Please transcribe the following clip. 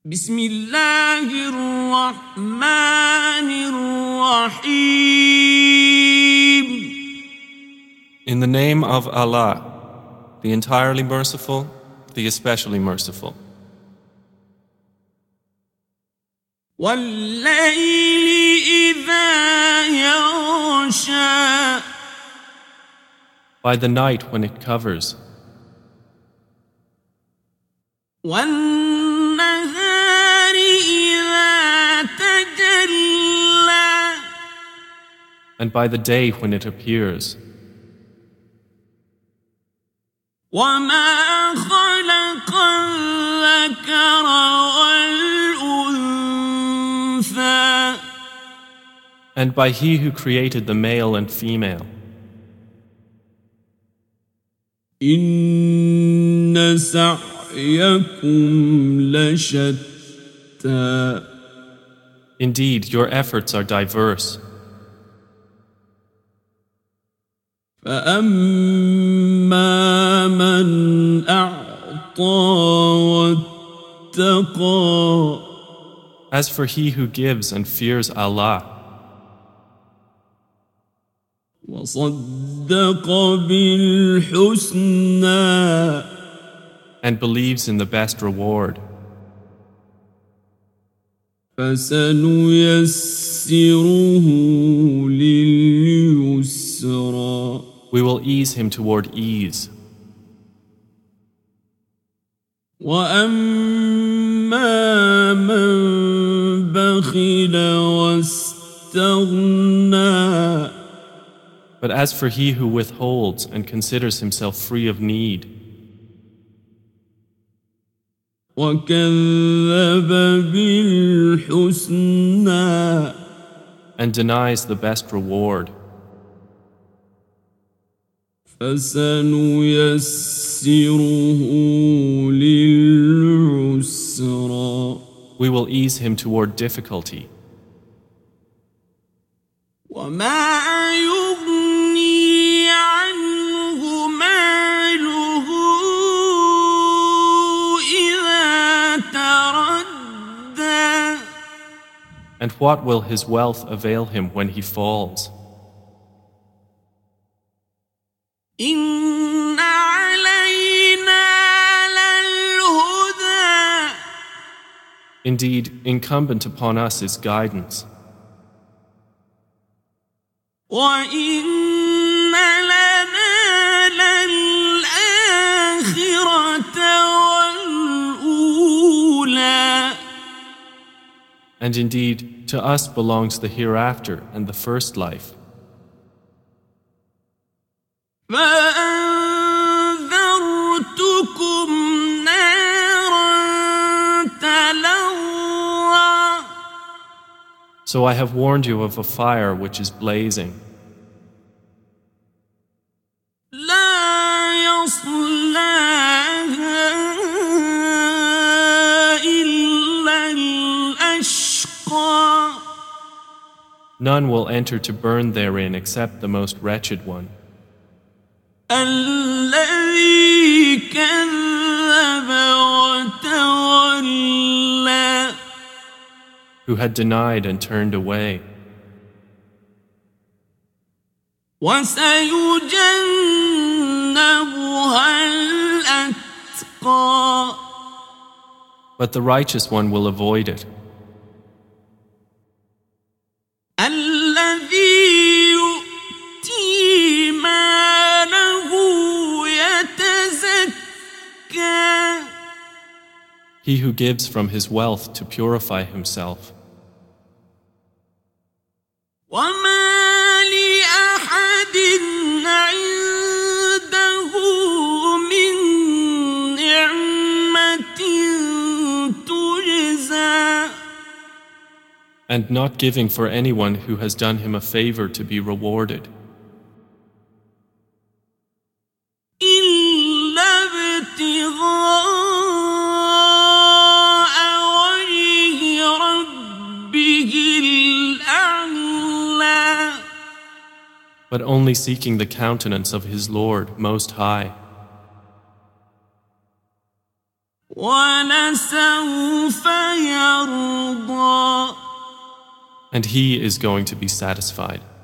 بسم الله الرحمن الرحيم. In the name of Allah, the entirely merciful, the especially merciful. والليل إذا يغشى. By the night when it covers. والنهار إذا تجلى. And by the day when it appears. وما خلق الذكر والأنثى. And by He who created the male and female. إن سعيكم لشتى. Indeed, your efforts are diverse. فأما من أعطى واتقى. As for he who gives and fears Allah, وصدق بالحسنى. and believes in the best reward, فسنيسره لليسرى. we will ease him toward ease. وأما من بخل واستغنى. But as for he who withholds and considers himself free of need, وكذب بالحسنى. and denies the best reward, فسنيسره للعسرى. we will ease him toward difficulty. وما يغني عنه ماله إذا تردى. And what will his wealth avail him when he falls? إن علينا للهدى. Indeed, incumbent upon us is guidance. وإن لنا للآخرة والأولى. And indeed, to us belongs the hereafter and the first life. فأنذرتكم نارا تلظى. So I have warned you of a fire which is blazing. لا يصلاها إلا الأشقى. None will enter to burn therein except the most wretched one, الذي كذب وتولى. who had denied and turned away. وسيجنبها الأتقى. But the righteous one will avoid it, الذي يؤتي ماله يتزكى. he who gives from his wealth to purify himself. وما لأحد عنده من نعمة تجزى. And not giving for anyone who has done him a favor to be rewarded, إلا ابتغاء وجه ربه الأعلى. but only seeking the countenance of his Lord Most High. ولسوف يرضى. And He is going to be satisfied.